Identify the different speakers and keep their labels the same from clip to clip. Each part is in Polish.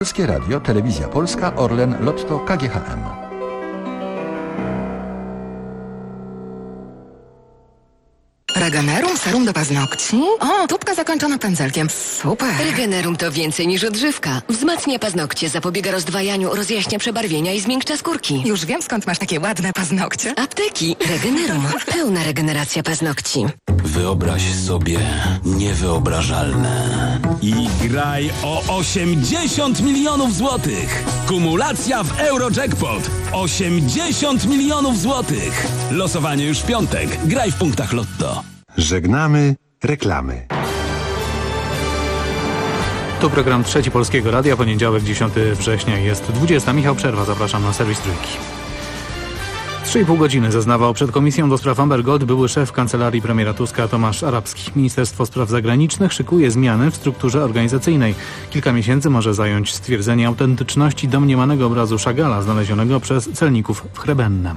Speaker 1: Polskie Radio, Telewizja Polska, Orlen, Lotto, KGHM.
Speaker 2: Regenerum, serum do paznokci? O, tubka zakończona pędzelkiem. Super.
Speaker 3: Regenerum to więcej niż odżywka. Wzmacnia paznokcie, zapobiega rozdwajaniu, rozjaśnia przebarwienia i zmiękcza skórki.
Speaker 2: Już wiem, skąd masz takie ładne paznokcie.
Speaker 3: Apteki. Regenerum. Pełna regeneracja paznokci.
Speaker 4: Wyobraź sobie niewyobrażalne.
Speaker 5: I graj o 80 milionów złotych. Kumulacja w Eurojackpot. 80 milionów złotych. Losowanie już w piątek. Graj w punktach Lotto.
Speaker 6: Żegnamy reklamy.
Speaker 7: To program Trzeci Polskiego Radia, poniedziałek 10 września jest 20. Michał Przerwa, zapraszam na serwis Trójki. 3,5 godziny zeznawał przed Komisją do spraw Amber Gold były szef kancelarii premiera Tuska Tomasz Arabski. Ministerstwo Spraw Zagranicznych szykuje zmiany w strukturze organizacyjnej. Kilka miesięcy może zająć stwierdzenie autentyczności domniemanego obrazu Chagalla znalezionego przez celników w Chrebennem.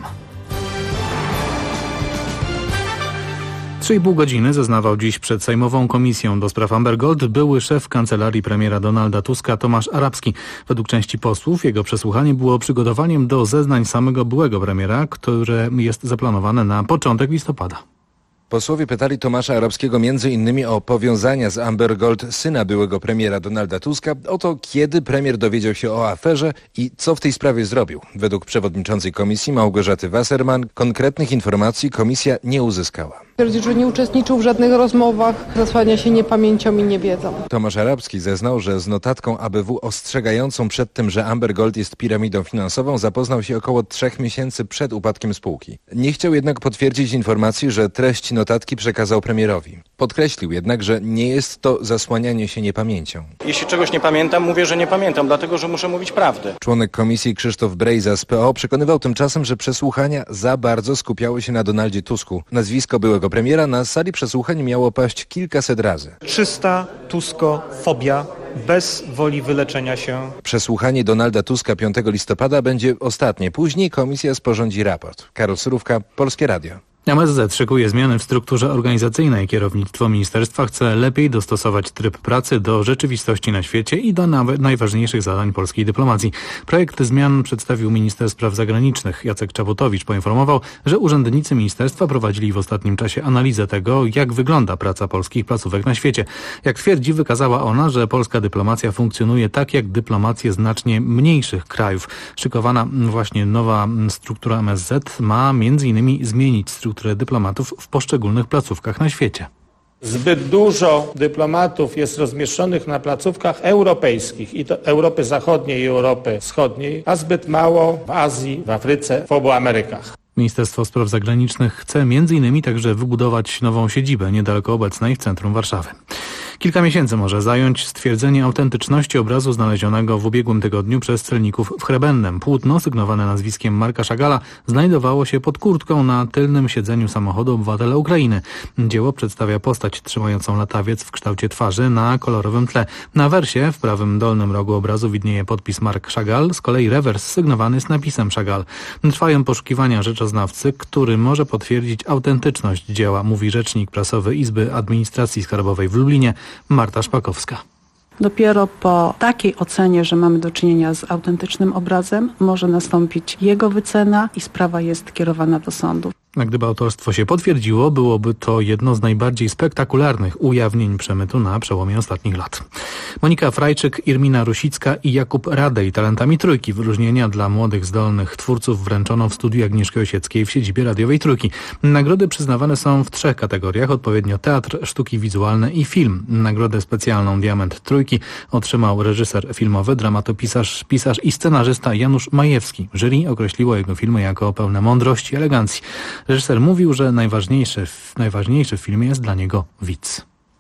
Speaker 7: 3,5 godziny zeznawał dziś przed Sejmową Komisją do spraw Amber Gold były szef kancelarii premiera Donalda Tuska Tomasz Arabski. Według części posłów jego przesłuchanie było przygotowaniem do zeznań samego byłego premiera, które jest zaplanowane na początek listopada.
Speaker 8: Posłowie pytali Tomasza Arabskiego m.in. o powiązania z Amber Gold syna byłego premiera Donalda Tuska, o to, kiedy premier dowiedział się o aferze i co w tej sprawie zrobił. Według przewodniczącej komisji Małgorzaty Wasserman konkretnych informacji komisja nie uzyskała.
Speaker 9: Twierdzi, że nie uczestniczył w żadnych rozmowach, zasłania się niepamięcią i niewiedzą.
Speaker 8: Tomasz Arabski zeznał, że z notatką ABW ostrzegającą przed tym, że Amber Gold jest piramidą finansową, zapoznał się około 3 miesięcy przed upadkiem spółki. Nie chciał jednak potwierdzić informacji, że treść notatki przekazał premierowi. Podkreślił jednak, że nie jest to zasłanianie się niepamięcią.
Speaker 10: Jeśli czegoś nie pamiętam, mówię, że nie pamiętam, dlatego że muszę mówić prawdę.
Speaker 8: Członek komisji Krzysztof Brejza z PO przekonywał tymczasem, że przesłuchania za bardzo skupiały się na Donaldzie Tusku. Nazwisko byłego premiera na sali przesłuchań miało paść kilkaset razy.
Speaker 11: Czysta tuskofobia bez woli wyleczenia się.
Speaker 8: Przesłuchanie Donalda Tuska 5 listopada będzie ostatnie. Później komisja sporządzi raport. Karol Surówka, Polskie Radio.
Speaker 7: MSZ szykuje zmiany w strukturze organizacyjnej. Kierownictwo ministerstwa chce lepiej dostosować tryb pracy do rzeczywistości na świecie i do najważniejszych zadań polskiej dyplomacji. Projekt zmian przedstawił minister spraw zagranicznych. Jacek Czaputowicz poinformował, że urzędnicy ministerstwa prowadzili w ostatnim czasie analizę tego, jak wygląda praca polskich placówek na świecie. Jak twierdzi, wykazała ona, że polska dyplomacja funkcjonuje tak jak dyplomacje znacznie mniejszych krajów. Szykowana właśnie nowa struktura MSZ ma m.in. zmienić strukturę dyplomatów w poszczególnych placówkach na świecie.
Speaker 11: Zbyt dużo dyplomatów jest rozmieszczonych na placówkach europejskich i to Europy Zachodniej i Europy Wschodniej, a zbyt mało w Azji, w Afryce, w obu Amerykach.
Speaker 7: Ministerstwo Spraw Zagranicznych chce m.in. także wybudować nową siedzibę niedaleko obecnej w centrum Warszawy. Kilka miesięcy może zająć stwierdzenie autentyczności obrazu znalezionego w ubiegłym tygodniu przez celników w Chrebennem. Płótno sygnowane nazwiskiem Marka Chagalla znajdowało się pod kurtką na tylnym siedzeniu samochodu obywatela Ukrainy. Dzieło przedstawia postać trzymającą latawiec w kształcie twarzy na kolorowym tle. Na wersie w prawym dolnym rogu obrazu widnieje podpis Mark Chagall, z kolei rewers sygnowany z napisem Chagall. Trwają poszukiwania rzeczoznawcy, który może potwierdzić autentyczność dzieła, mówi rzecznik prasowy Izby Administracji Skarbowej w Lublinie Marta Szpakowska.
Speaker 12: Dopiero po takiej ocenie, że mamy do czynienia z autentycznym obrazem, może nastąpić jego wycena i sprawa jest kierowana do sądu.
Speaker 7: A gdyby autorstwo się potwierdziło, byłoby to jedno z najbardziej spektakularnych ujawnień przemytu na przełomie ostatnich lat. Monika Frajczyk, Irmina Rusicka i Jakub Radej talentami Trójki. Wyróżnienia dla młodych, zdolnych twórców wręczono w studiu Agnieszki Osieckiej w siedzibie radiowej Trójki. Nagrody przyznawane są w 3 kategoriach, odpowiednio teatr, sztuki wizualne i film. Nagrodę specjalną Diament Trójki otrzymał reżyser filmowy, dramatopisarz, pisarz i scenarzysta Janusz Majewski. Jury określiło jego filmy jako pełne mądrości i elegancji. Reżyser mówił, że najważniejszy w filmie jest dla niego widz.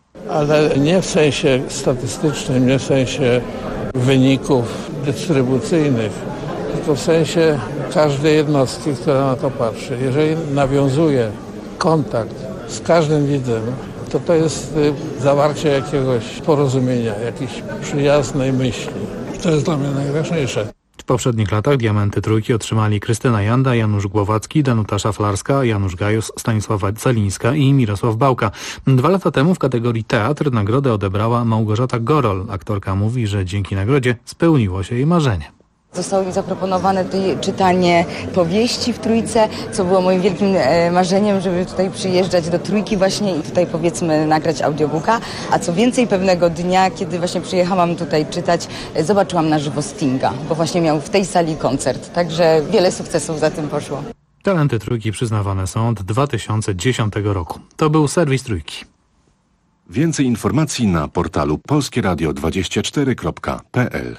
Speaker 13: Ale nie w sensie statystycznym, nie w sensie wyników dystrybucyjnych, tylko w sensie każdej jednostki, która na to patrzy. Jeżeli nawiązuje kontakt z każdym widzem, to jest zawarcie jakiegoś porozumienia, jakiejś przyjaznej myśli. To jest dla mnie najważniejsze.
Speaker 7: W poprzednich latach diamenty trójki otrzymali Krystyna Janda, Janusz Głowacki, Danuta Szaflarska, Janusz Gajus, Stanisława Celińska i Mirosław Bałka. 2 lata temu w kategorii teatr nagrodę odebrała Małgorzata Gorol. Aktorka mówi, że dzięki nagrodzie spełniło się jej marzenie.
Speaker 14: Zostało mi zaproponowane tutaj czytanie powieści w Trójce, co było moim wielkim marzeniem, żeby tutaj przyjeżdżać do Trójki właśnie i tutaj powiedzmy nagrać audiobooka. A co więcej, pewnego dnia, kiedy właśnie przyjechałam tutaj czytać, zobaczyłam na żywo Stinga, bo właśnie miał w tej sali koncert. Także wiele sukcesów za tym poszło.
Speaker 7: Talenty trójki przyznawane są od 2010 roku. To był serwis Trójki.
Speaker 6: Więcej informacji na portalu polskieradio24.pl.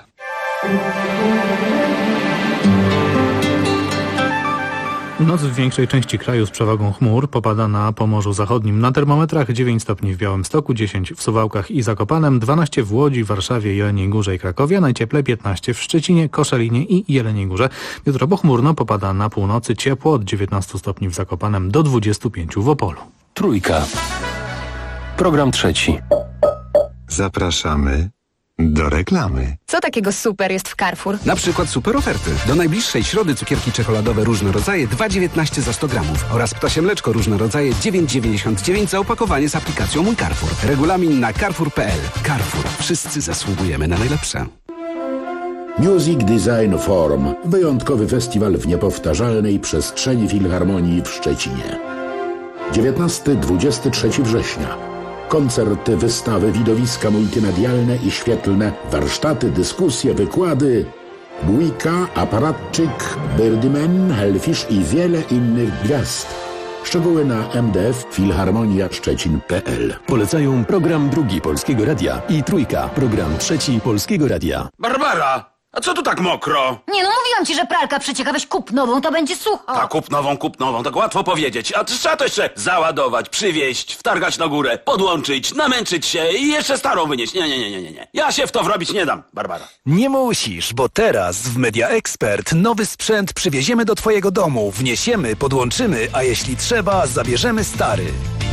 Speaker 7: Noc w większej części kraju z przewagą chmur popada na Pomorzu Zachodnim. Na termometrach 9 stopni w Białymstoku, 10 w Suwałkach i Zakopanem, 12 w Łodzi, Warszawie, Jeleniej Górze i Krakowie, najcieplej 15 w Szczecinie, Koszalinie i Jeleniej Górze. Jutro pochmurno popada na północy, ciepło od 19 stopni w Zakopanem do 25 w Opolu.
Speaker 4: Trójka. Program trzeci.
Speaker 6: Zapraszamy do reklamy.
Speaker 15: Co takiego super jest w Carrefour?
Speaker 16: Na przykład super oferty. Do najbliższej środy cukierki czekoladowe różne rodzaje 2,19 za 100 gramów oraz ptasie mleczko różne rodzaje 9,99 za opakowanie z aplikacją Mój Carrefour. Regulamin na carrefour.pl. Carrefour. Wszyscy zasługujemy na najlepsze.
Speaker 17: Music Design Forum. Wyjątkowy festiwal w niepowtarzalnej przestrzeni Filharmonii w Szczecinie. 19-23 września. Koncerty, wystawy, widowiska multimedialne i świetlne, warsztaty, dyskusje, wykłady. Bójka, Aparatczyk, Birdman, Hellfish i wiele innych gwiazd. Szczegóły na mdf-filharmonia-szczecin.pl.
Speaker 18: Polecają program drugi Polskiego Radia i Trójka, program trzeci Polskiego Radia.
Speaker 19: Barbara! A co tu tak mokro?
Speaker 20: Nie no, mówiłam ci, że pralka przecieka, weź kup nową, to będzie sucho.
Speaker 19: Tak, kup nową, tak łatwo powiedzieć. A trzeba to jeszcze załadować, przywieźć, wtargać na górę, podłączyć, namęczyć się i jeszcze starą wynieść. Nie. Ja się w to wrobić nie dam, Barbara.
Speaker 21: Nie musisz, bo teraz w Media Expert nowy sprzęt przywieziemy do twojego domu, wniesiemy, podłączymy, a jeśli trzeba, zabierzemy stary.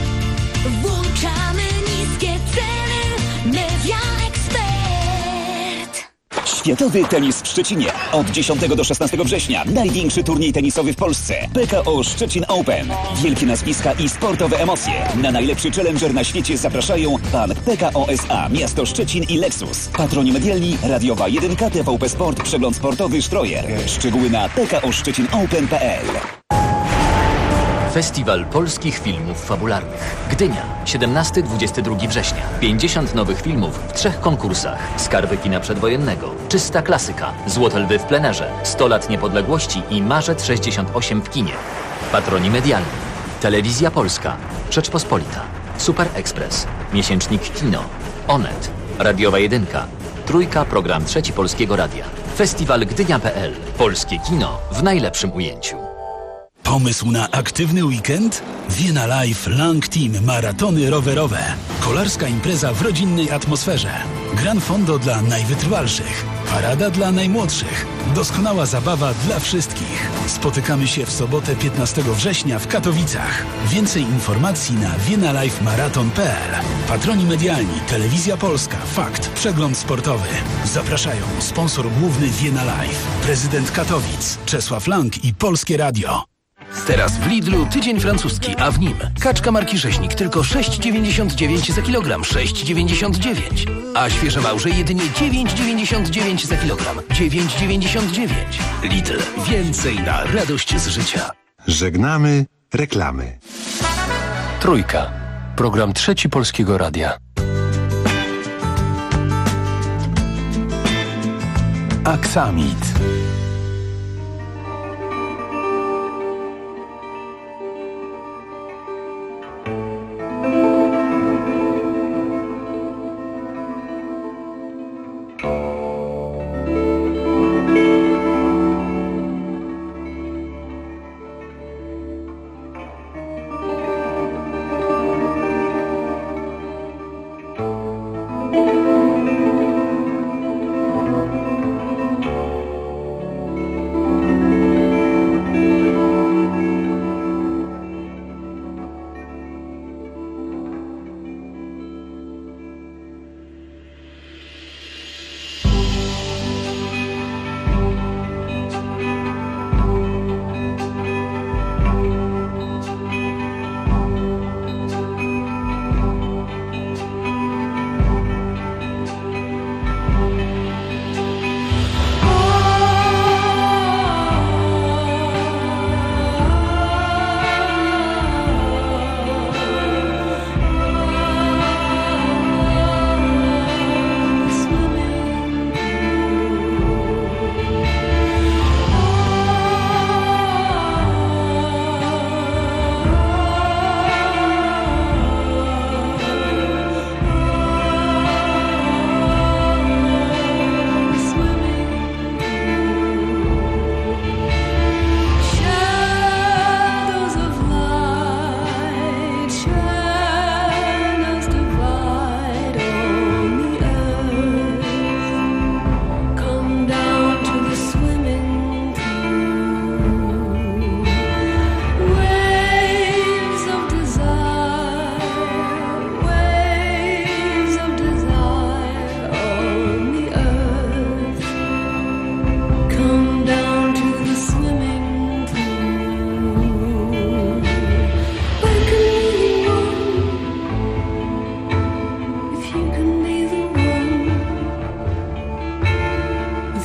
Speaker 22: Włączamy niskie ceny. Media Expert.
Speaker 23: Światowy tenis w Szczecinie. Od 10 do 16 września największy turniej tenisowy w Polsce. PKO Szczecin Open. Wielkie nazwiska i sportowe emocje. Na najlepszy challenger na świecie zapraszają Bank PKO SA, Miasto Szczecin i Lexus. Patroni medialni Radiowa 1, TVP Sport, Przegląd Sportowy Sztrojer. Szczegóły na pkoszczecinopen.pl.
Speaker 24: Festiwal polskich filmów fabularnych. Gdynia, 17-22 września. 50 nowych filmów w 3 konkursach. Skarby kina przedwojennego, Czysta klasyka, Złote lwy w plenerze, 100 lat niepodległości i Marzec 68 w kinie. Patroni medialni. Telewizja Polska, Rzeczpospolita, Super Express, Miesięcznik Kino, Onet, Radiowa 1, Trójka, program trzeci Polskiego Radia. Festiwal Gdynia.pl. Polskie kino w najlepszym ujęciu.
Speaker 5: Pomysł na aktywny weekend? Vienna Life Lang Team maratony rowerowe. Kolarska impreza w rodzinnej atmosferze. Gran fondo dla najwytrwalszych. Parada dla najmłodszych. Doskonała zabawa dla wszystkich. Spotykamy się w sobotę 15 września w Katowicach. Więcej informacji na viennalifemarathon.pl. Patroni medialni, Telewizja Polska, Fakt, Przegląd Sportowy. Zapraszają sponsor główny Vienna Life, prezydent Katowic, Czesław Lang i Polskie Radio.
Speaker 25: Teraz w Lidlu tydzień francuski, a w nim kaczka marki Rzeźnik tylko 6,99 za kilogram, 6,99. A świeże małże jedynie 9,99 za kilogram, 9,99. Lidl. Więcej na radość z życia.
Speaker 6: Żegnamy reklamy.
Speaker 4: Trójka. Program trzeci Polskiego Radia.
Speaker 18: Aksamit.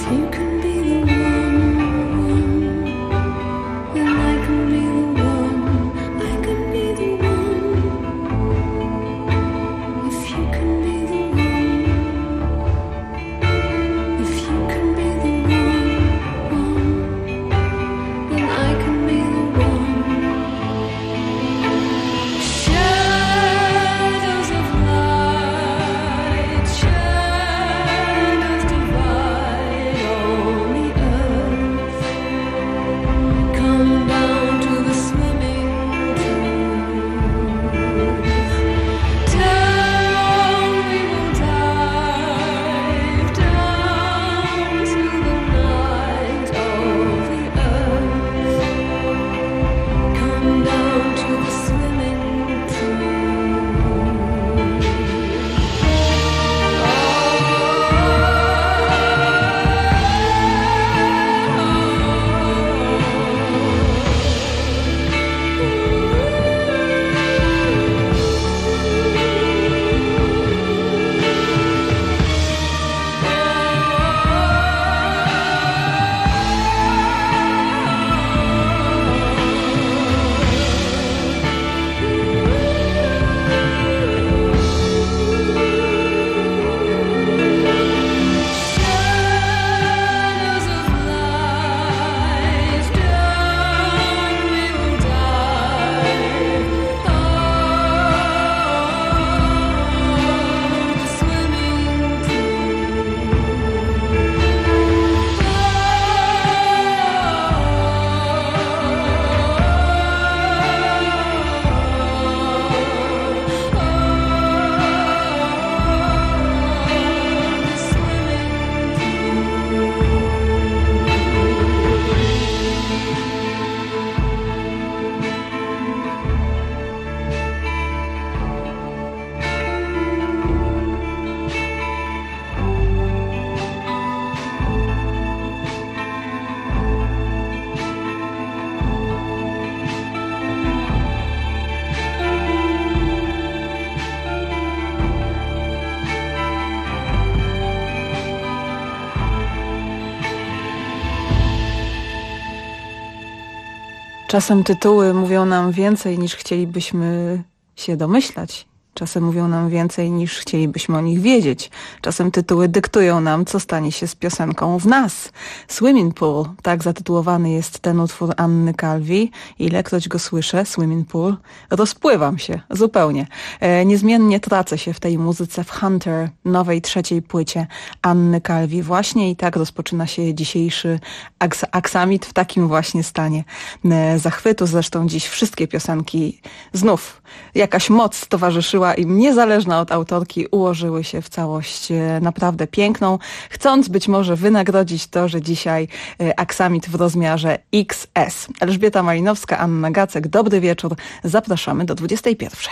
Speaker 1: Czasem tytuły mówią nam więcej niż chcielibyśmy się domyślać. Czasem mówią nam więcej niż chcielibyśmy o nich wiedzieć. Czasem tytuły dyktują nam, co stanie się z piosenką w nas. Swimming Pool, tak zatytułowany jest ten utwór Anny Calvi. Ilekroć go słyszę, Swimming Pool, rozpływam się zupełnie. Niezmiennie tracę się w tej muzyce w Hunter, nowej trzeciej płycie Anny Calvi. Właśnie i tak rozpoczyna się dzisiejszy aksamit w takim właśnie stanie zachwytu. Zresztą dziś wszystkie piosenki znów jakaś moc towarzyszyła im, niezależna od autorki, ułożyły się w całość naprawdę piękną, chcąc być może wynagrodzić to, że dzisiaj aksamit w rozmiarze XS. Elżbieta Malinowska, Anna Gacek, dobry wieczór, zapraszamy do 21.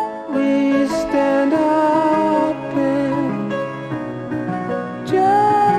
Speaker 2: Just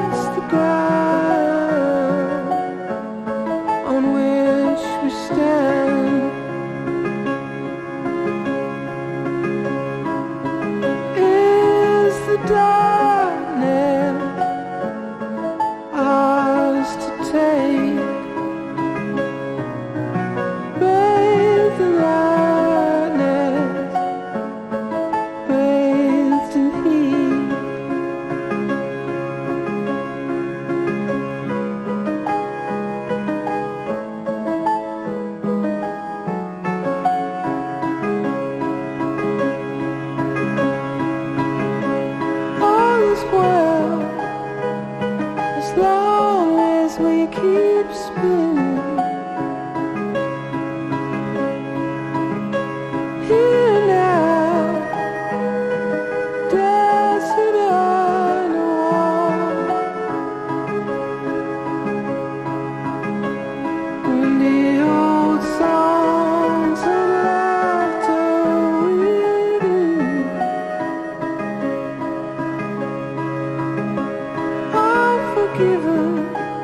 Speaker 2: keeps spinning. Here now, dancing on the wall. When the old songs of laughter waiting, I'm forgiven.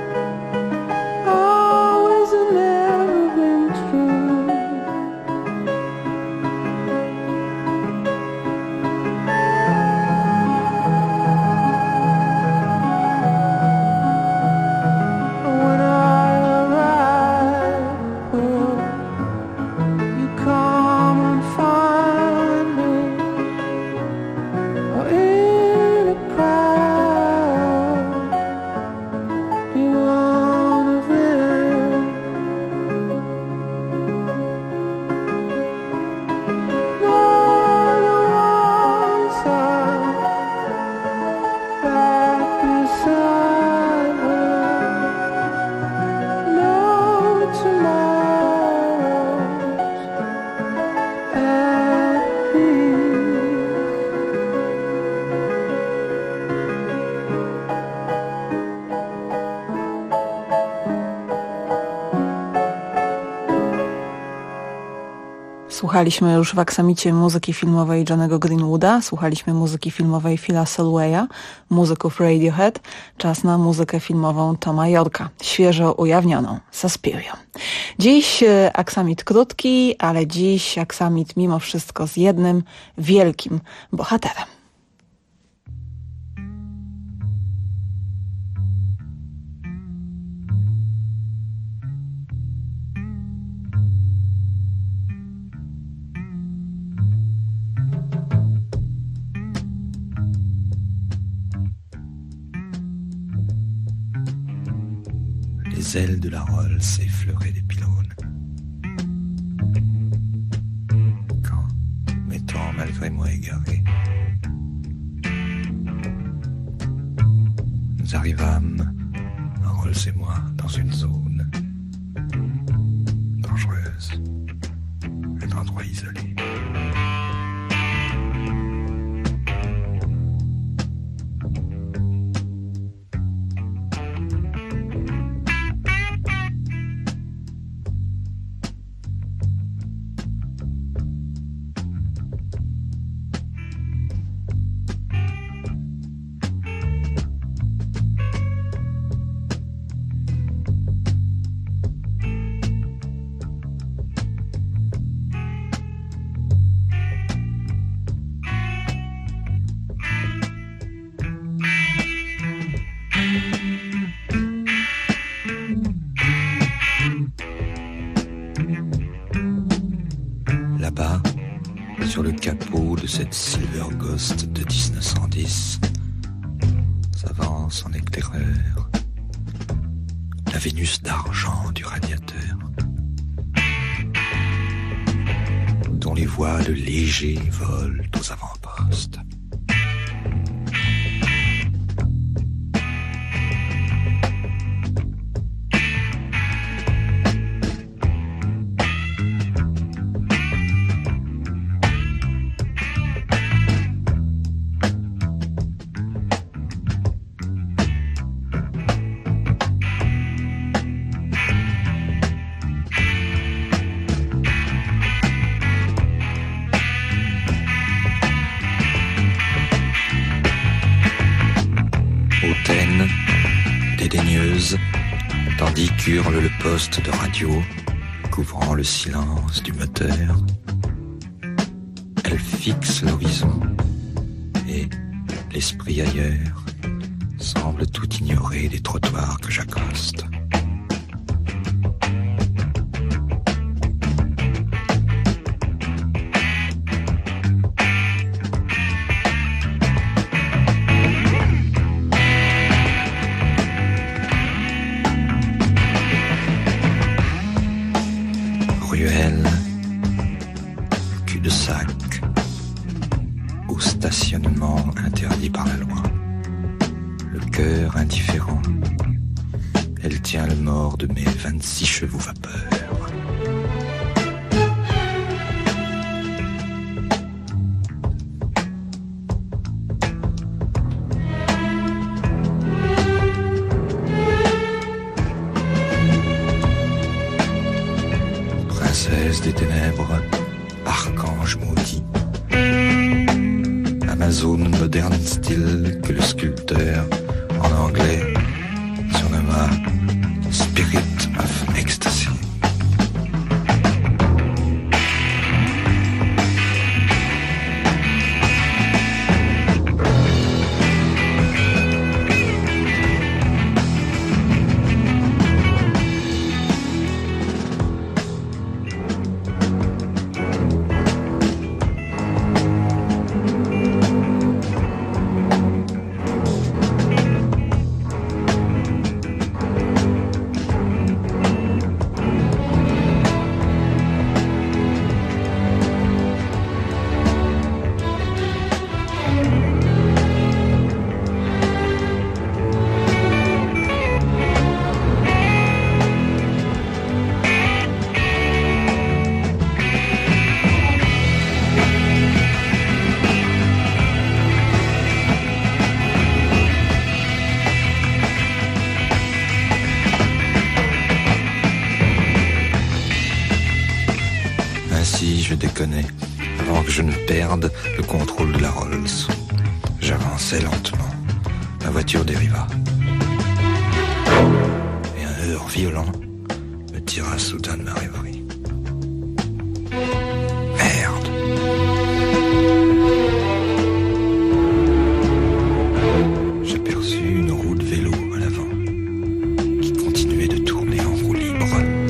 Speaker 2: Always and never been true. When I arrive, you come and find me, or in a crowd, you one of them. Not on side, back beside her. No tomorrows at peace.
Speaker 1: Słuchaliśmy już w aksamicie muzyki filmowej Johnnego Greenwooda, słuchaliśmy muzyki filmowej Phila Selwaya, muzyków Radiohead. Czas na muzykę filmową Toma Yorka, świeżo ujawnioną, Suspiria. Dziś aksamit krótki, ale dziś aksamit mimo wszystko z jednym wielkim bohaterem.
Speaker 3: Les ailes de la Rolls effleuraient des pylônes. Quand, m'étant malgré moi égaré, nous arrivâmes, Rolls et moi, dans une zone dangereuse, un endroit isolé. Là-bas, sur le capot de cette Silver Ghost de 1910, s'avance en éclaireur la Vénus d'argent du radiateur, dont les voiles légers volent aux avant-postes. Hautaine, dédaigneuse, tandis qu'hurle le poste de radio, couvrant le silence du moteur. Elle fixe l'horizon et, l'esprit ailleurs, semble tout ignorer des trottoirs que j'accoste. Ruelle, cul-de-sac, ou stationnement interdit par la loi. Le cœur indifférent, elle retiens le mort de mes 26 chevaux vapeur. Princesse des ténèbres, archange maudit, Amazone moderne style que le sculpteur, en anglais, surnomma Spirit of Ecstasy. Ainsi, je déconnais, avant que je ne perde le contrôle de la Rolls. J'avançais lentement. Ma voiture dériva. Et un heurt violent me tira soudain de ma rêverie. Merde! J'aperçus une roue de vélo à l'avant, qui continuait de tourner en roue libre.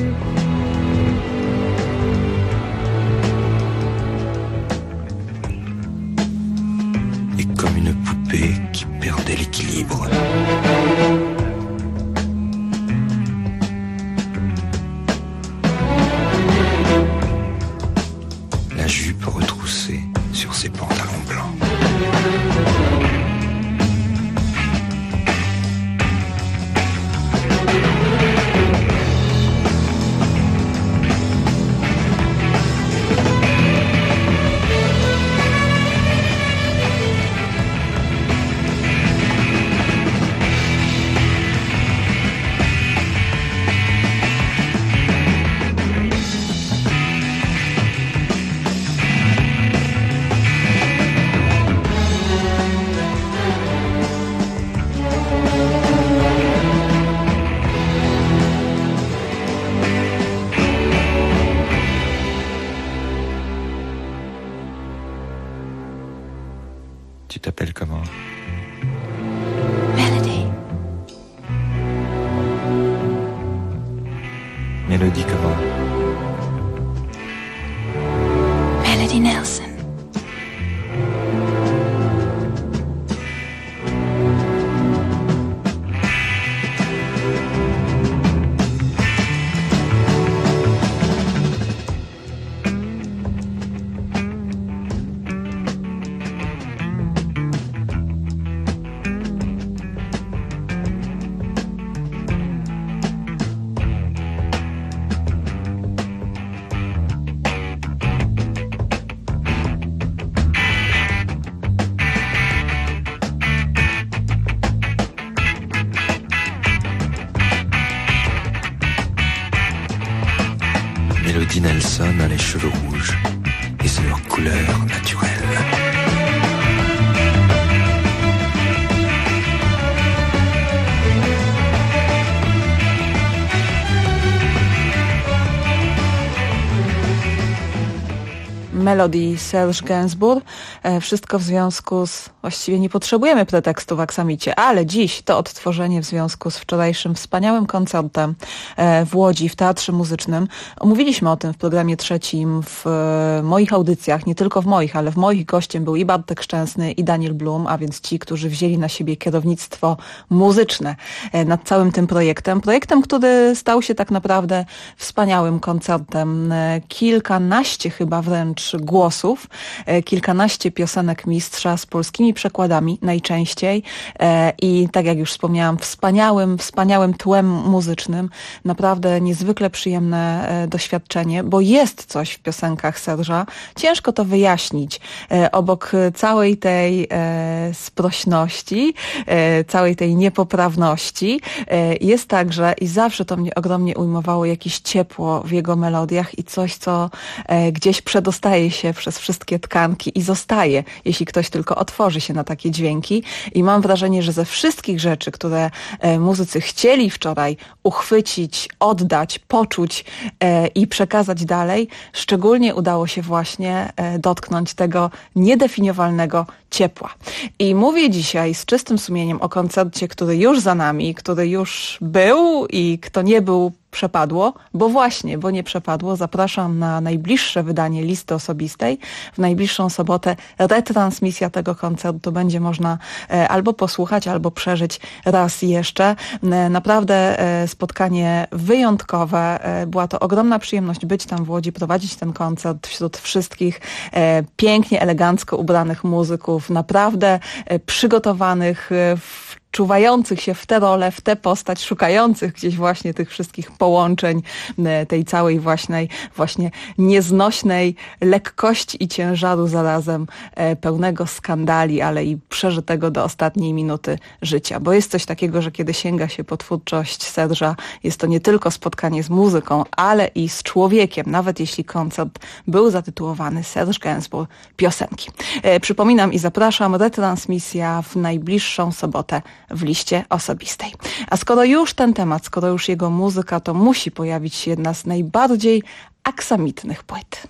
Speaker 3: Comme une poupée qui perdait l'équilibre. La jupe retroussée sur ses pantalons blancs. Tu t'appelles comment?
Speaker 22: Melody.
Speaker 3: Mélodie comment?
Speaker 22: Melody Nelson.
Speaker 3: Mélodie Nelson a les cheveux rouges et c'est leur couleur naturelle.
Speaker 1: Melody, Serge Gainsbourg. Wszystko w związku z... Właściwie nie potrzebujemy pretekstu w Aksamicie, ale dziś to odtworzenie w związku z wczorajszym wspaniałym koncertem w Łodzi, w Teatrze Muzycznym. Omówiliśmy o tym w programie trzecim, w moich audycjach, nie tylko w moich, ale w moich gościem był i Bartek Szczęsny, i Daniel Blum, a więc ci, którzy wzięli na siebie kierownictwo muzyczne nad całym tym projektem. Projektem, który stał się tak naprawdę wspaniałym koncertem. Kilkanaście chyba wręcz głosów, kilkanaście piosenek mistrza z polskimi polskimi przekładami najczęściej i tak jak już wspomniałam, wspaniałym tłem muzycznym. Naprawdę niezwykle przyjemne doświadczenie, bo jest coś w piosenkach Serge'a. Ciężko to wyjaśnić. Obok całej tej sprośności, całej tej niepoprawności jest także, i zawsze to mnie ogromnie ujmowało, jakieś ciepło w jego melodiach i coś, co gdzieś przedostaje się przez wszystkie tkanki i zostaje, jeśli ktoś tylko otworzy się na takie dźwięki. I mam wrażenie, że ze wszystkich rzeczy, które muzycy chcieli wczoraj uchwycić, oddać, poczuć i przekazać dalej, szczególnie udało się właśnie dotknąć tego niedefiniowalnego ciepła. I mówię dzisiaj z czystym sumieniem o koncercie, który już za nami, który już był i kto nie był, przepadło, bo nie przepadło. Zapraszam na najbliższe wydanie listy osobistej. W najbliższą sobotę retransmisja tego koncertu. Będzie można albo posłuchać, albo przeżyć raz jeszcze. Naprawdę spotkanie wyjątkowe. Była to ogromna przyjemność być tam w Łodzi, prowadzić ten koncert wśród wszystkich pięknie, elegancko ubranych muzyków, naprawdę przygotowanych, czuwających się w tę rolę, w tę postać, szukających gdzieś właśnie tych wszystkich połączeń, tej całej właśnie nieznośnej lekkości i ciężaru zarazem pełnego skandali, ale i przeżytego do ostatniej minuty życia. Bo jest coś takiego, że kiedy sięga się po twórczość Serge'a, jest to nie tylko spotkanie z muzyką, ale i z człowiekiem, nawet jeśli koncert był zatytułowany Serge Gainsbourg piosenki. Przypominam i zapraszam, retransmisja w najbliższą sobotę w liście osobistej. A skoro już ten temat, skoro już jego muzyka, to musi pojawić się jedna z najbardziej aksamitnych płyt.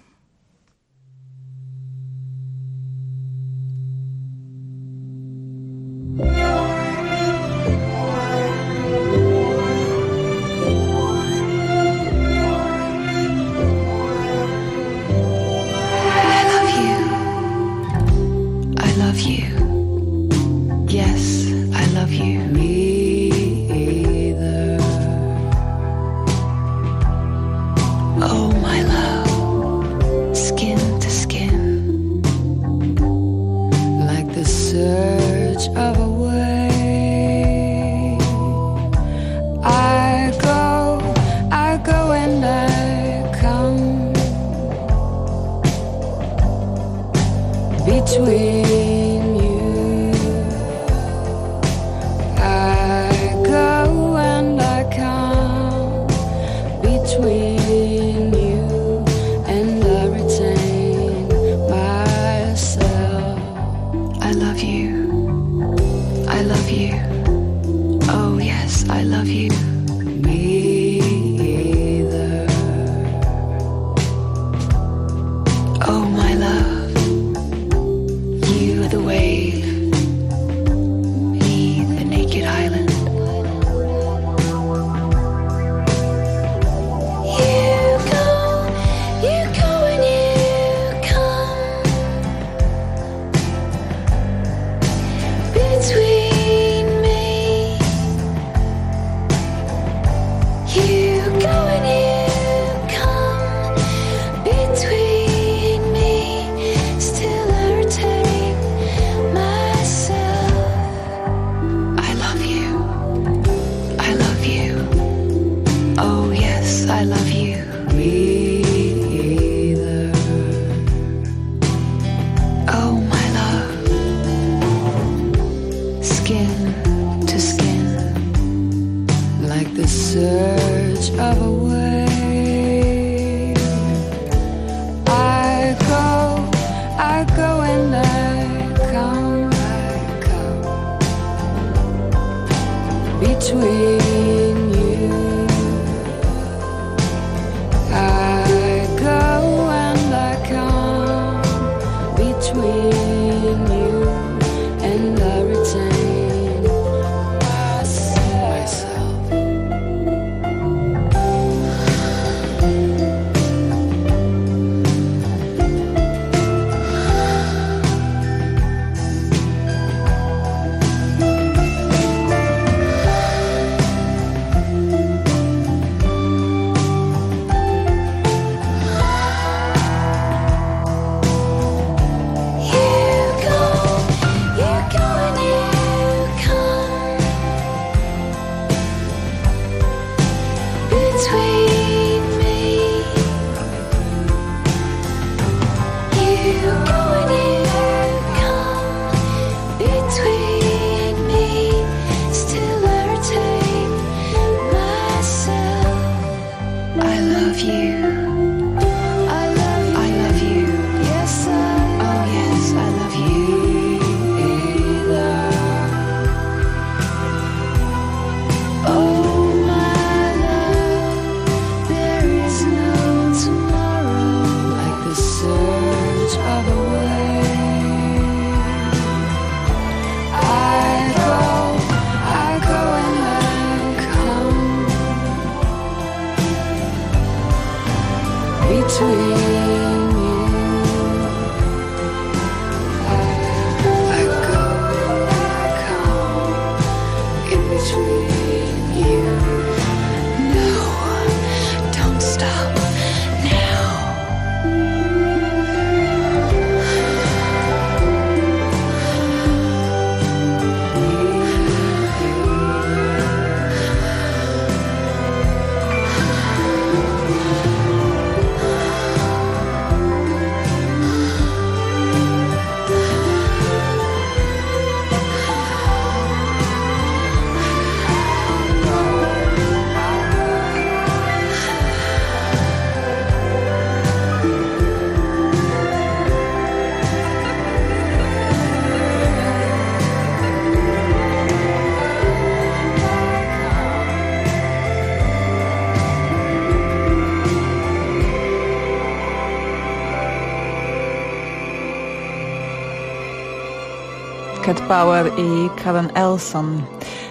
Speaker 1: Cat Power i Karen Elson.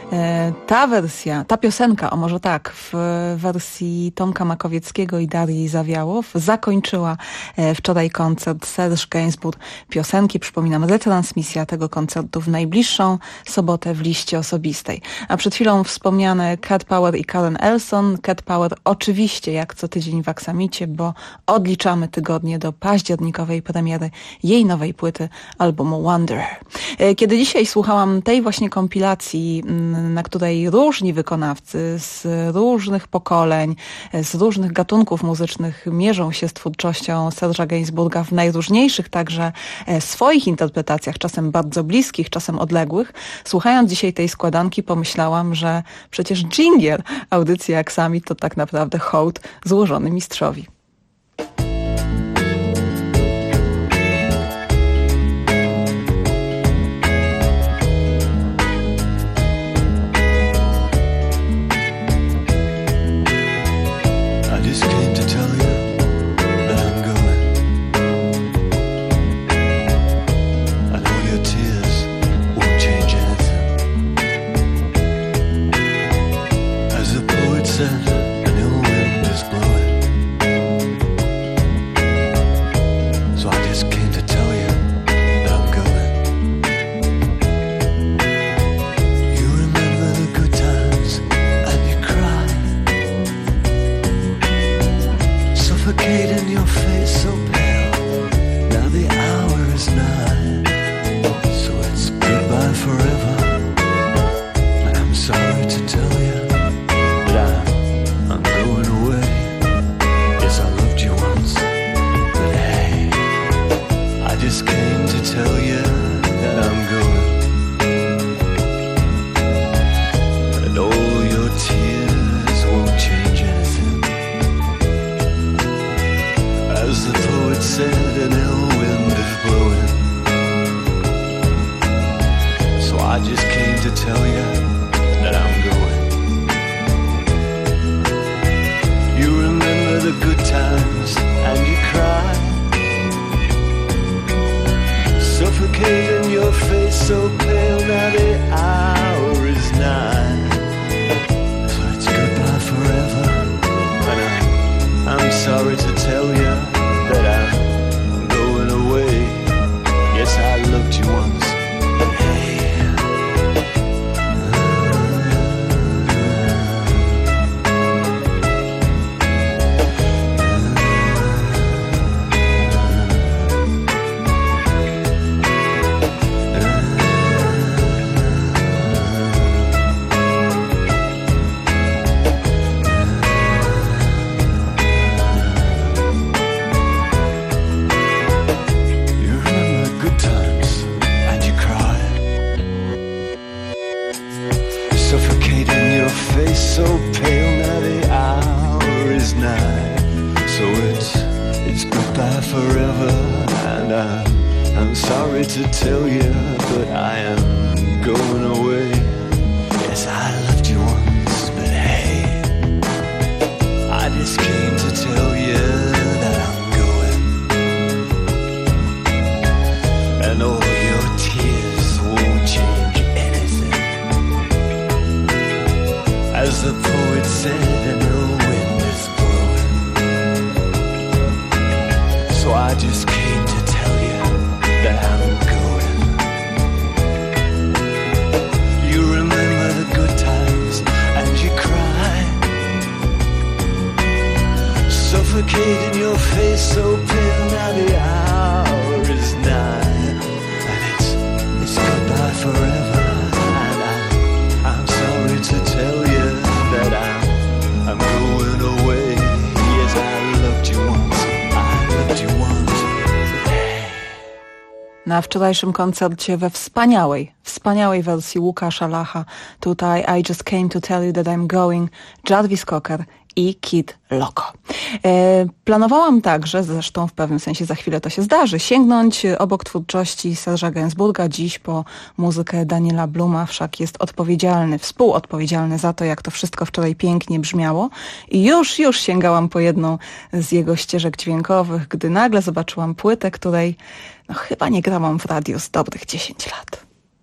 Speaker 1: Ta piosenka, może tak, w wersji Tomka Makowieckiego i Darii Zawiałow zakończyła wczoraj koncert Serge Gainsbourg piosenki. Przypominam, retransmisja tego koncertu w najbliższą sobotę w liście osobistej. A przed chwilą wspomniane Cat Power i Karen Elson. Cat Power oczywiście jak co tydzień w Aksamicie, bo odliczamy tygodnie do październikowej premiery jej nowej płyty, albumu Wonder. Kiedy dzisiaj słuchałam tej właśnie kompilacji, na której różni wykonawcy z różnych pokoleń, z różnych gatunków muzycznych mierzą się z twórczością Serge'a Gainsbourga w najróżniejszych także swoich interpretacjach, czasem bardzo bliskich, czasem odległych. Słuchając dzisiaj tej składanki pomyślałam, że przecież dżingiel audycji Aksamit to tak naprawdę hołd złożony mistrzowi. Na wczorajszym koncercie we wspaniałej wersji Łukasza Lacha. Tutaj I Just Came to Tell You That I'm Going, Jarvis Cocker i Kid Loco. Planowałam także, zresztą w pewnym sensie za chwilę to się zdarzy, sięgnąć obok twórczości Serge'a Gainsbourga dziś po muzykę Daniela Bluma, wszak jest współodpowiedzialny za to, jak to wszystko wczoraj pięknie brzmiało. I już sięgałam po jedną z jego ścieżek dźwiękowych, gdy nagle zobaczyłam płytę, której chyba nie grałam w radiu z dobrych 10 lat.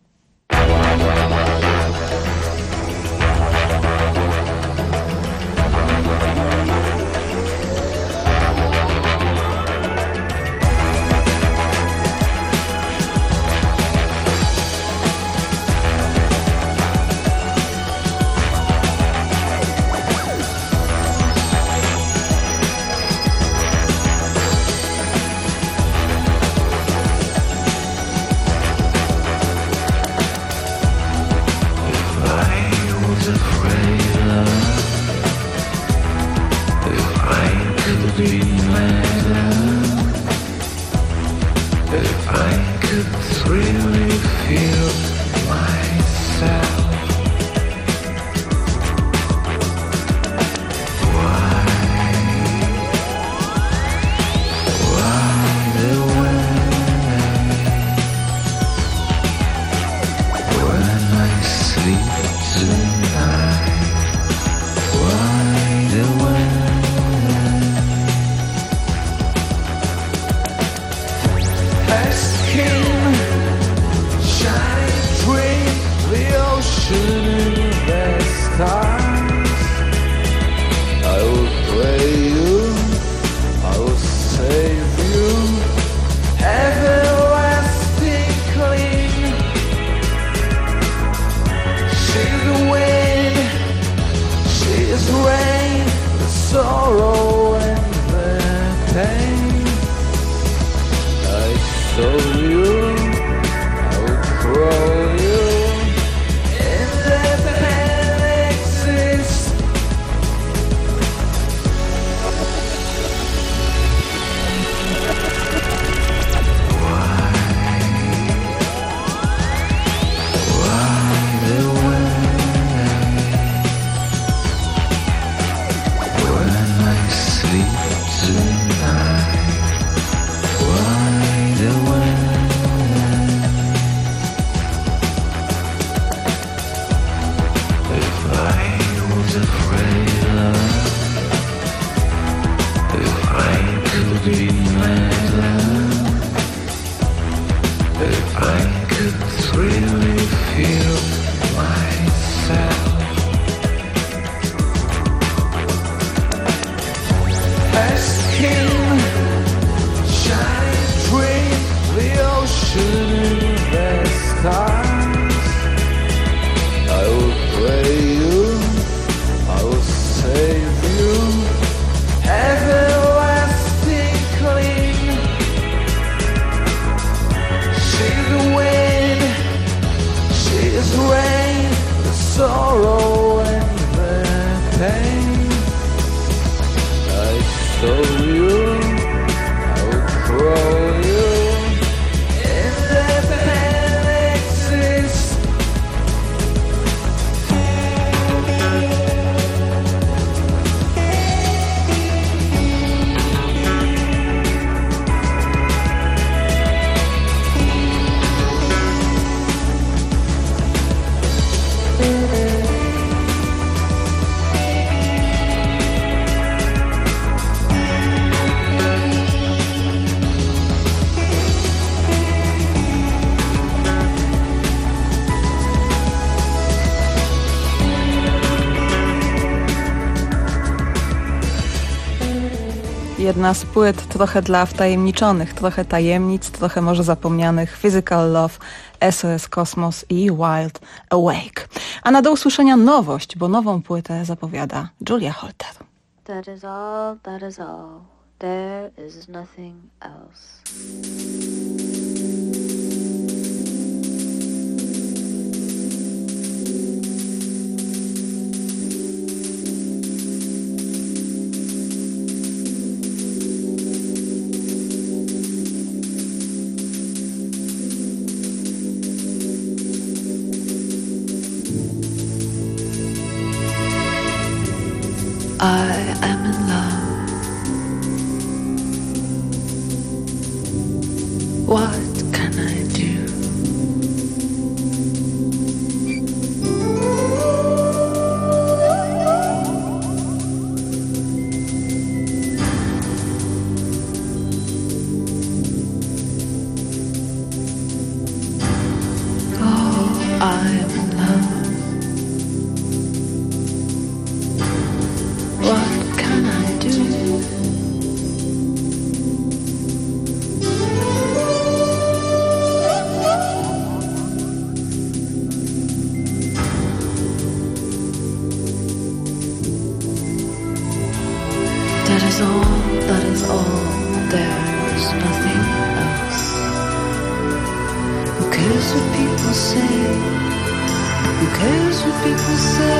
Speaker 1: Jedna z płyt trochę dla wtajemniczonych, trochę tajemnic, trochę może zapomnianych. Physical Love, SOS Kosmos i Wild Awake. A na do usłyszenia nowość, bo nową płytę zapowiada Julia Holter.
Speaker 8: That is all, that is all. There is nothing else.
Speaker 2: I am in love. What can I do? Oh, is all, that is all, there is nothing else. Who cares what people say? Who cares what people say?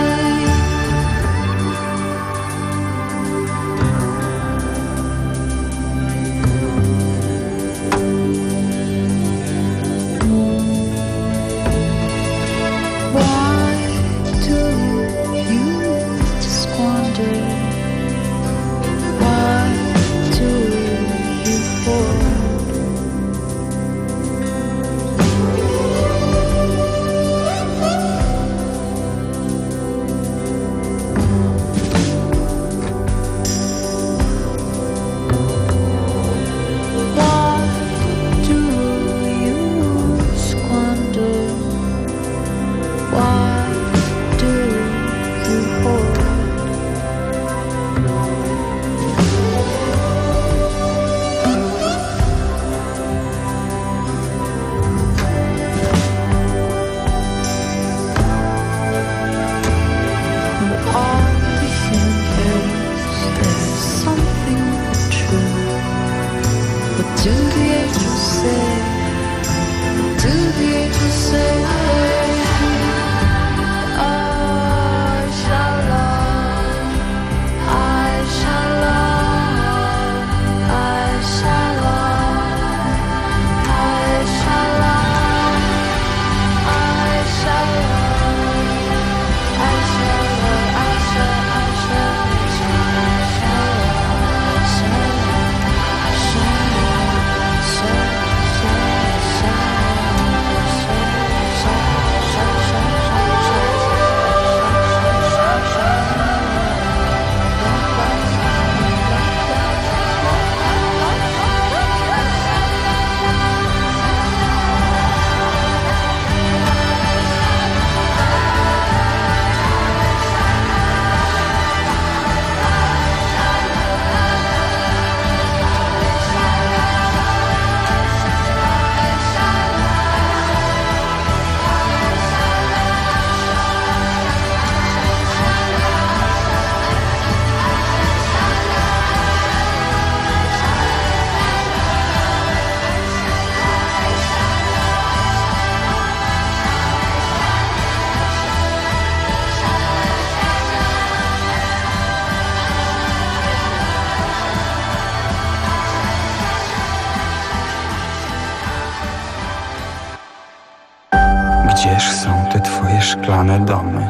Speaker 9: Gdzież są te twoje szklane domy?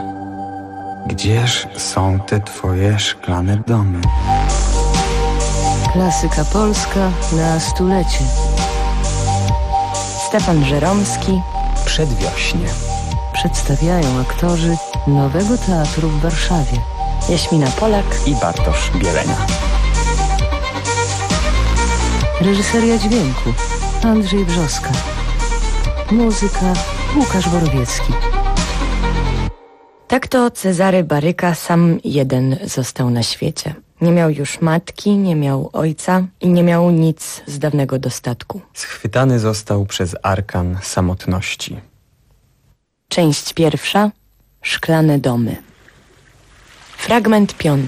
Speaker 9: Gdzież są te twoje szklane domy?
Speaker 14: Klasyka polska na stulecie. Stefan Żeromski.
Speaker 9: Przedwiośnie.
Speaker 14: Przedstawiają aktorzy Nowego Teatru w Warszawie. Jaśmina Polak
Speaker 9: i Bartosz Bielenia.
Speaker 14: Reżyseria dźwięku Andrzej Brzoska. Muzyka Łukasz Borowiecki. Tak to Cezary Baryka sam jeden został na świecie. Nie miał już matki, nie miał ojca i nie miał nic z dawnego dostatku.
Speaker 9: Schwytany został przez arkan samotności.
Speaker 14: Część pierwsza. Szklane domy. Fragment 5.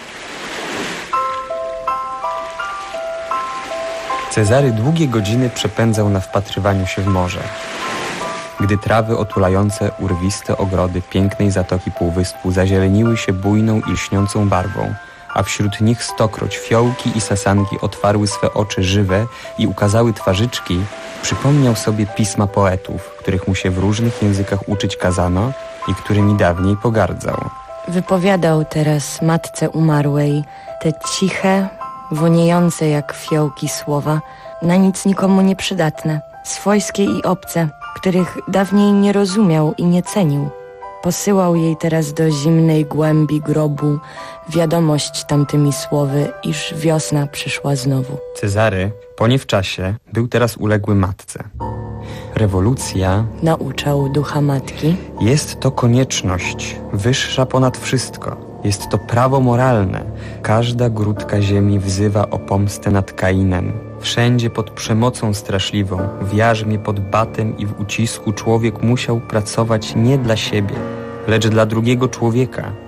Speaker 9: Cezary długie godziny przepędzał na wpatrywaniu się w morze. Gdy trawy otulające urwiste ogrody pięknej zatoki półwyspu zazieleniły się bujną i lśniącą barwą, a wśród nich stokroć fiołki i sasanki otwarły swe oczy żywe i ukazały twarzyczki, przypomniał sobie pisma poetów, których mu się w różnych językach uczyć kazano i którymi dawniej pogardzał.
Speaker 14: Wypowiadał teraz matce umarłej te ciche, woniejące jak fiołki słowa, na nic nikomu nieprzydatne, swojskie i obce, których dawniej nie rozumiał i nie cenił. Posyłał jej teraz do zimnej głębi grobu wiadomość tamtymi słowy, iż wiosna przyszła znowu.
Speaker 9: Cezary, po nie w czasie, był teraz uległy matce. Rewolucja,
Speaker 14: nauczał ducha matki,
Speaker 9: jest to konieczność, wyższa ponad wszystko. Jest to prawo moralne. Każda grudka ziemi wzywa o pomstę nad Kainem. Wszędzie pod przemocą straszliwą, w jarzmie, pod batem i w ucisku człowiek musiał pracować nie dla siebie, lecz dla drugiego człowieka.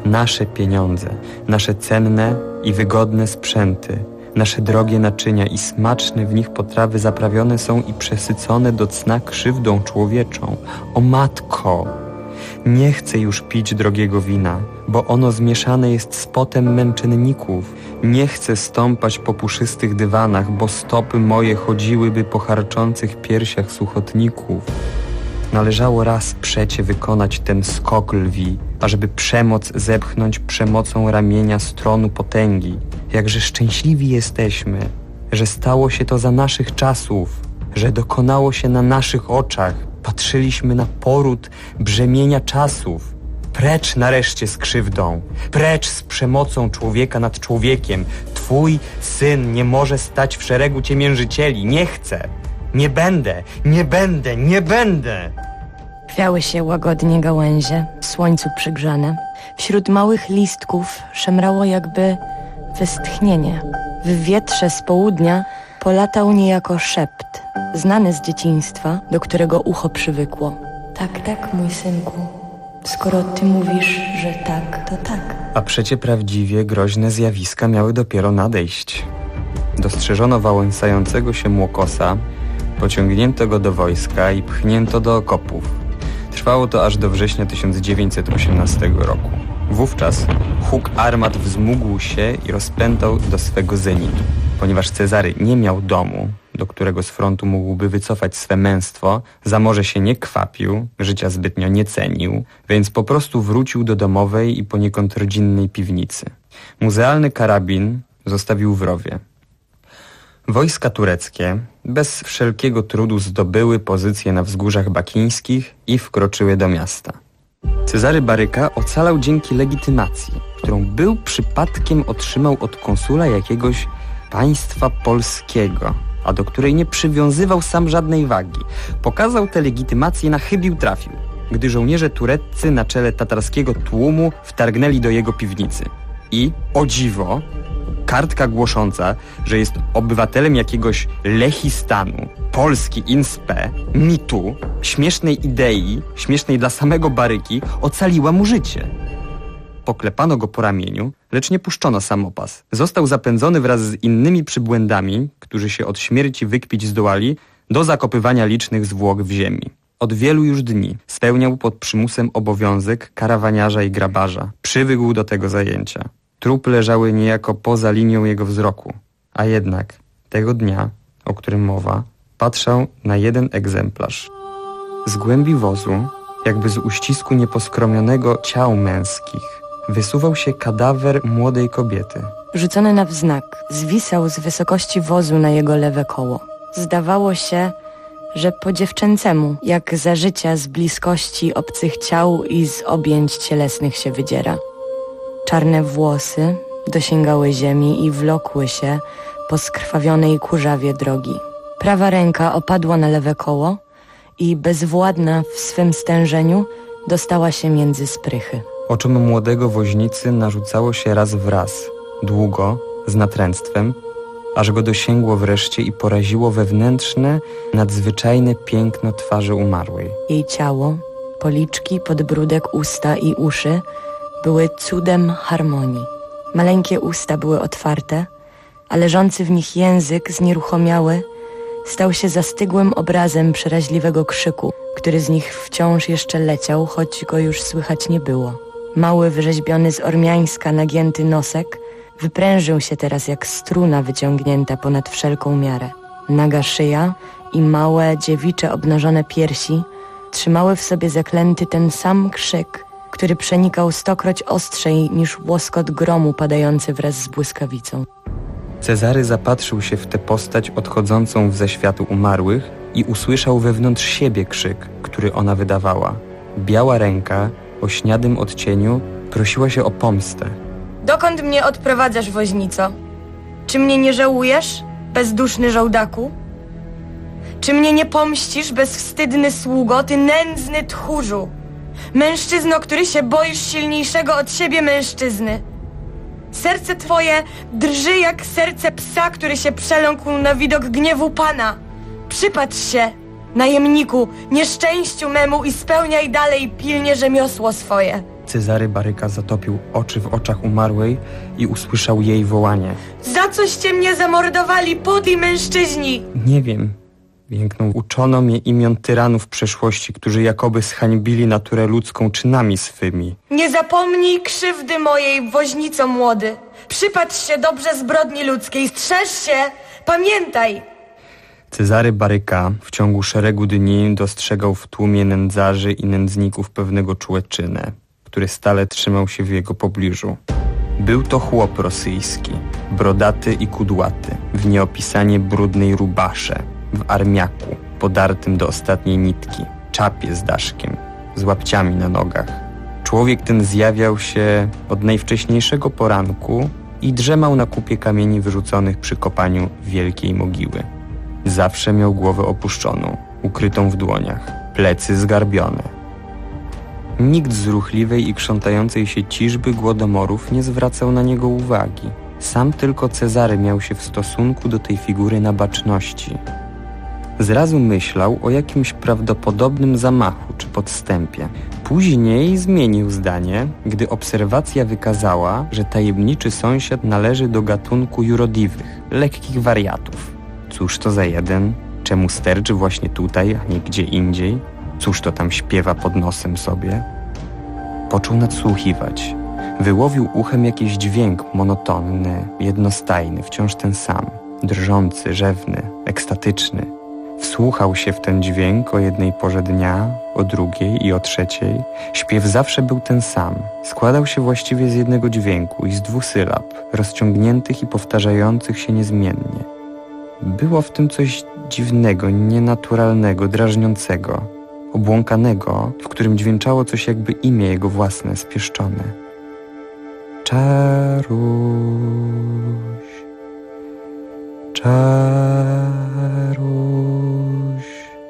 Speaker 9: Nasze pieniądze, nasze cenne i wygodne sprzęty, nasze drogie naczynia i smaczne w nich potrawy zaprawione są i przesycone do cna krzywdą człowieczą. O matko! Nie chcę już pić drogiego wina, bo ono zmieszane jest z potem męczenników. Nie chcę stąpać po puszystych dywanach, bo stopy moje chodziłyby po harczących piersiach suchotników. Należało raz przecie wykonać ten skok lwi, ażeby przemoc zepchnąć przemocą ramienia z tronu potęgi. Jakże szczęśliwi jesteśmy, że stało się to za naszych czasów, że dokonało się na naszych oczach. Patrzyliśmy na poród brzemienia czasów. Precz nareszcie z krzywdą, precz z przemocą człowieka nad człowiekiem. Twój syn nie może stać w szeregu ciemiężycieli. Nie chcę. Nie będę, nie będę, nie będę.
Speaker 14: Chwiały się łagodnie gałęzie, w słońcu przygrzane. Wśród małych listków szemrało jakby westchnienie. W wietrze z południa polatał niejako szept, znany z dzieciństwa, do którego ucho przywykło. Tak, tak, mój synku. Skoro ty mówisz, że tak, to tak.
Speaker 9: A przecie prawdziwie groźne zjawiska miały dopiero nadejść. Dostrzeżono wałęsającego się młokosa, pociągnięto go do wojska i pchnięto do okopów. Trwało to aż do września 1918 roku. Wówczas huk armat wzmógł się i rozpętał do swego zenitu. Ponieważ Cezary nie miał domu, do którego z frontu mógłby wycofać swe męstwo, za morze się nie kwapił, życia zbytnio nie cenił, więc po prostu wrócił do domowej i poniekąd rodzinnej piwnicy. Muzealny karabin zostawił w rowie. Wojska tureckie bez wszelkiego trudu zdobyły pozycje na wzgórzach bakińskich i wkroczyły do miasta. Cezary Baryka ocalał dzięki legitymacji, którą był przypadkiem otrzymał od konsula jakiegoś państwa polskiego, a do której nie przywiązywał sam żadnej wagi. Pokazał tę legitymację na chybił trafił, gdy żołnierze tureccy na czele tatarskiego tłumu wtargnęli do jego piwnicy. I, o dziwo, kartka głosząca, że jest obywatelem jakiegoś Lechistanu, Polski in spe, mitu, śmiesznej idei, śmiesznej dla samego Baryki, ocaliła mu życie. Poklepano go po ramieniu, lecz nie puszczono samopas. Został zapędzony wraz z innymi przybłędami, którzy się od śmierci wykpić zdołali, do zakopywania licznych zwłok w ziemi. Od wielu już dni spełniał pod przymusem obowiązek karawaniarza i grabarza. Przywykł do tego zajęcia. Trupy leżały niejako poza linią jego wzroku, a jednak tego dnia, o którym mowa, patrzał na jeden egzemplarz. Z głębi wozu, jakby z uścisku nieposkromionego ciał męskich, wysuwał się kadawer młodej kobiety.
Speaker 14: Rzucony na wznak, zwisał z wysokości wozu na jego lewe koło. Zdawało się, że po dziewczęcemu, jak za życia z bliskości obcych ciał i z objęć cielesnych się wydziera. Czarne włosy dosięgały ziemi i wlokły się po skrwawionej kurzawie drogi. Prawa ręka opadła na lewe koło i bezwładna w swym stężeniu dostała się między sprychy.
Speaker 9: Oczom młodego woźnicy narzucało się raz w raz, długo, z natręctwem, aż go dosięgło wreszcie i poraziło wewnętrzne, nadzwyczajne piękno twarzy umarłej.
Speaker 14: Jej ciało, policzki, podbródek, usta i uszy były cudem harmonii. Maleńkie usta były otwarte, a leżący w nich język znieruchomiały stał się zastygłym obrazem przeraźliwego krzyku, który z nich wciąż jeszcze leciał, choć go już słychać nie było. Mały, wyrzeźbiony z ormiańska nagięty nosek wyprężył się teraz jak struna wyciągnięta ponad wszelką miarę. Naga szyja i małe, dziewicze obnażone piersi trzymały w sobie zaklęty ten sam krzyk, który przenikał stokroć ostrzej niż łoskot gromu padający wraz z błyskawicą.
Speaker 9: Cezary zapatrzył się w tę postać odchodzącą w zaświatu umarłych i usłyszał wewnątrz siebie krzyk, który ona wydawała. Biała ręka o śniadym odcieniu prosiła się o pomstę.
Speaker 14: Dokąd mnie odprowadzasz, woźnico? Czy mnie nie żałujesz, bezduszny żołdaku? Czy mnie nie pomścisz, bezwstydny sługo, ty nędzny tchórzu? Mężczyzno, który się boisz silniejszego od siebie mężczyzny. Serce twoje drży jak serce psa, który się przeląkł na widok gniewu Pana. Przypatrz się,
Speaker 7: Najemniku, nieszczęściu memu i spełniaj dalej pilnie rzemiosło swoje.
Speaker 9: Cezary Baryka zatopił oczy w oczach umarłej i usłyszał jej wołanie.
Speaker 7: Za coście mnie zamordowali, podli mężczyźni?
Speaker 9: Nie wiem, jęknął. Uczono mnie imion tyranów przeszłości, którzy jakoby zhańbili naturę ludzką czynami swymi.
Speaker 7: Nie zapomnij krzywdy mojej, woźnico młody. Przypatrz się dobrze zbrodni ludzkiej, strzeż się, pamiętaj.
Speaker 9: Cezary Baryka w ciągu szeregu dni dostrzegał w tłumie nędzarzy i nędzników pewnego człeczynę, który stale trzymał się w jego pobliżu. Był to chłop rosyjski, brodaty i kudłaty, w nieopisanie brudnej rubasze, w armiaku, podartym do ostatniej nitki, czapie z daszkiem, z łapciami na nogach. Człowiek ten zjawiał się od najwcześniejszego poranku i drzemał na kupie kamieni wyrzuconych przy kopaniu wielkiej mogiły. Zawsze miał głowę opuszczoną, ukrytą w dłoniach, plecy zgarbione. Nikt z ruchliwej i krzątającej się ciżby głodomorów nie zwracał na niego uwagi. Sam tylko Cezary miał się w stosunku do tej figury na baczności. Zrazu myślał o jakimś prawdopodobnym zamachu czy podstępie. Później zmienił zdanie, gdy obserwacja wykazała, że tajemniczy sąsiad należy do gatunku jurodliwych, lekkich wariatów. Cóż to za jeden? Czemu sterczy właśnie tutaj, a nie gdzie indziej? Cóż to tam śpiewa pod nosem sobie? Począł nadsłuchiwać. Wyłowił uchem jakiś dźwięk monotonny, jednostajny, wciąż ten sam. Drżący, rzewny, ekstatyczny. Wsłuchał się w ten dźwięk o jednej porze dnia, o drugiej i o trzeciej. Śpiew zawsze był ten sam. Składał się właściwie z jednego dźwięku i z 2 sylab, rozciągniętych i powtarzających się niezmiennie. Było w tym coś dziwnego, nienaturalnego, drażniącego, obłąkanego, w którym dźwięczało coś jakby imię jego własne, spieszczone. Czaruś, czaruś,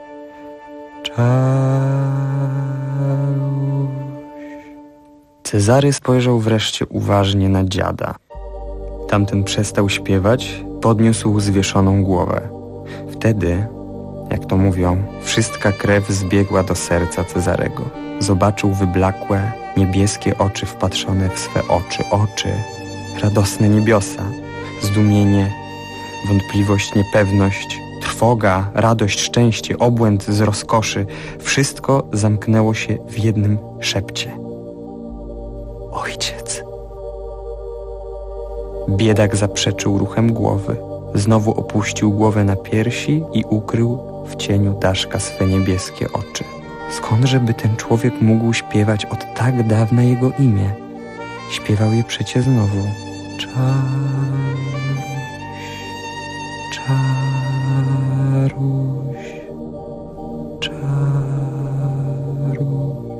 Speaker 9: czaruś. Cezary spojrzał wreszcie uważnie na dziada. Tamten przestał śpiewać, podniósł zwieszoną głowę. Wtedy, jak to mówią, wszystka krew zbiegła do serca Cezarego. Zobaczył wyblakłe, niebieskie oczy wpatrzone w swe oczy, radosne niebiosa, zdumienie, wątpliwość, niepewność, trwoga, radość, szczęście, obłęd z rozkoszy. Wszystko zamknęło się w jednym szepcie. Ojciec. Biedak zaprzeczył ruchem głowy. Znowu opuścił głowę na piersi i ukrył w cieniu daszka swe niebieskie oczy. Skądże by ten człowiek mógł śpiewać od tak dawna jego imię? Śpiewał je przecie znowu. Czaruś, czaruś, czaruś.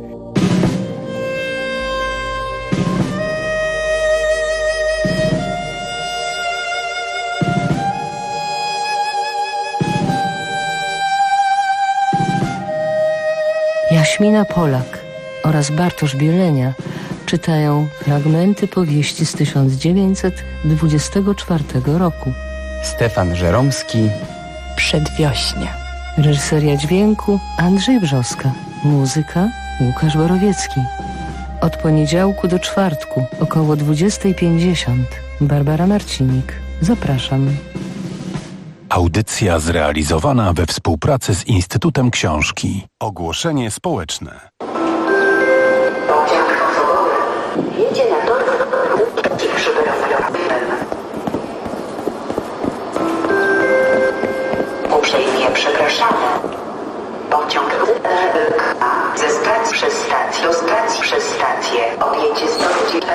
Speaker 2: Jaśmina Polak oraz Bartosz Bielenia czytają fragmenty powieści z 1924 roku.
Speaker 9: Stefan Żeromski.
Speaker 2: Przedwiośnie. Reżyseria dźwięku Andrzej Brzoska. Muzyka Łukasz Borowiecki. Od poniedziałku do czwartku około 20:50. Barbara Marcinik. Zapraszam.
Speaker 5: Audycja zrealizowana we współpracy z Instytutem Książki. Ogłoszenie społeczne.
Speaker 10: Jedzie na tor i uprzejmie przepraszamy. Pociąg ze stacji przez stację do stacji przez stację. Odjedzie z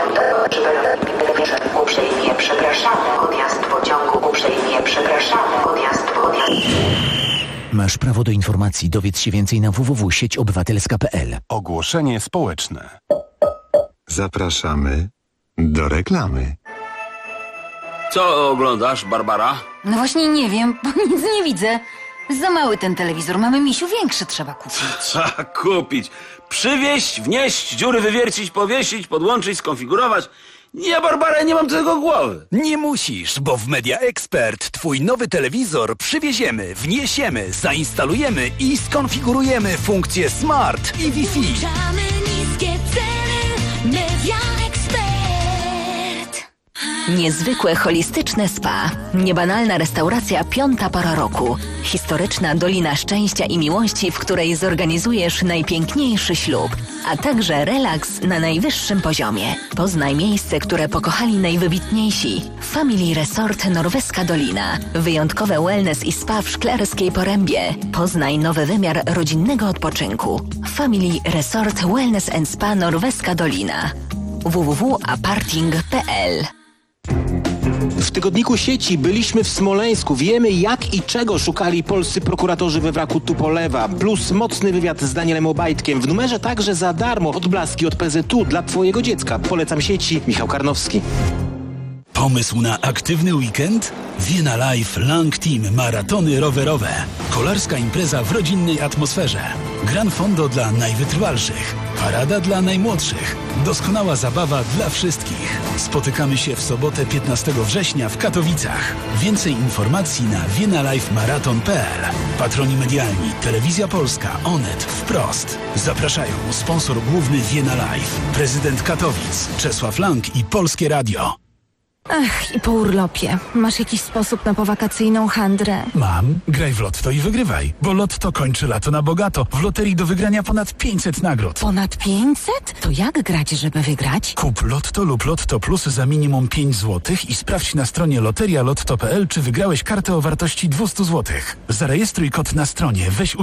Speaker 10: uprzejmie przepraszamy. Odjazd pociągu uprzejmie przepraszamy. Odjazd.
Speaker 11: Masz prawo do informacji. Dowiedz się więcej na www.sieciobywatelska.pl.
Speaker 5: Ogłoszenie społeczne.
Speaker 6: Zapraszamy do reklamy.
Speaker 19: Co oglądasz, Barbara?
Speaker 20: No właśnie nie wiem, bo nic nie widzę. Za mały ten telewizor. Mamy, misiu, większy trzeba kupić.
Speaker 19: Trzeba kupić. Przywieźć, wnieść, dziury wywiercić, powiesić, podłączyć, skonfigurować. Nie, Barbara, nie mam do tego głowy.
Speaker 21: Nie musisz, bo w Media Expert twój nowy telewizor przywieziemy, wniesiemy, zainstalujemy i skonfigurujemy funkcje Smart i Wi-Fi.
Speaker 22: Włączamy niskie ceny. Media Expert.
Speaker 12: Niezwykłe holistyczne spa. Niebanalna restauracja piąta pora roku. Historyczna Dolina Szczęścia i Miłości, w której zorganizujesz najpiękniejszy ślub, a także relaks na najwyższym poziomie. Poznaj miejsce, które pokochali najwybitniejsi. Family Resort Norweska Dolina. Wyjątkowe wellness i spa w Szklarskiej Porębie. Poznaj nowy wymiar rodzinnego odpoczynku. Family Resort Wellness and Spa Norweska Dolina. www.aparting.pl.
Speaker 13: W tygodniku sieci byliśmy w Smoleńsku. Wiemy, jak i czego szukali polscy prokuratorzy we wraku Tupolewa. Plus mocny wywiad z Danielem Obajtkiem. W numerze także za darmo odblaski od PZU dla twojego dziecka. Polecam sieci. Michał Karnowski.
Speaker 5: Pomysł na aktywny weekend? Vienna Life Lang Team maratony rowerowe. Kolarska impreza w rodzinnej atmosferze. Gran fondo dla najwytrwalszych. Parada dla najmłodszych. Doskonała zabawa dla wszystkich. Spotykamy się w sobotę 15 września w Katowicach. Więcej informacji na viennalifemarathon.pl. Patroni medialni Telewizja Polska, Onet, Wprost. Zapraszają sponsor główny Vienna Life. Prezydent Katowic, Czesław Lang i Polskie Radio.
Speaker 15: Ach, i po urlopie. Masz jakiś sposób na powakacyjną handrę?
Speaker 5: Mam. Graj w Lotto i wygrywaj, bo Lotto kończy lato na bogato. W loterii do wygrania ponad 500 nagród.
Speaker 15: Ponad 500? To jak grać, żeby wygrać?
Speaker 5: Kup Lotto lub Lotto Plus za minimum 5 zł i sprawdź na stronie loterialotto.pl, czy wygrałeś kartę o wartości 200 zł. Zarejestruj kod na stronie, weź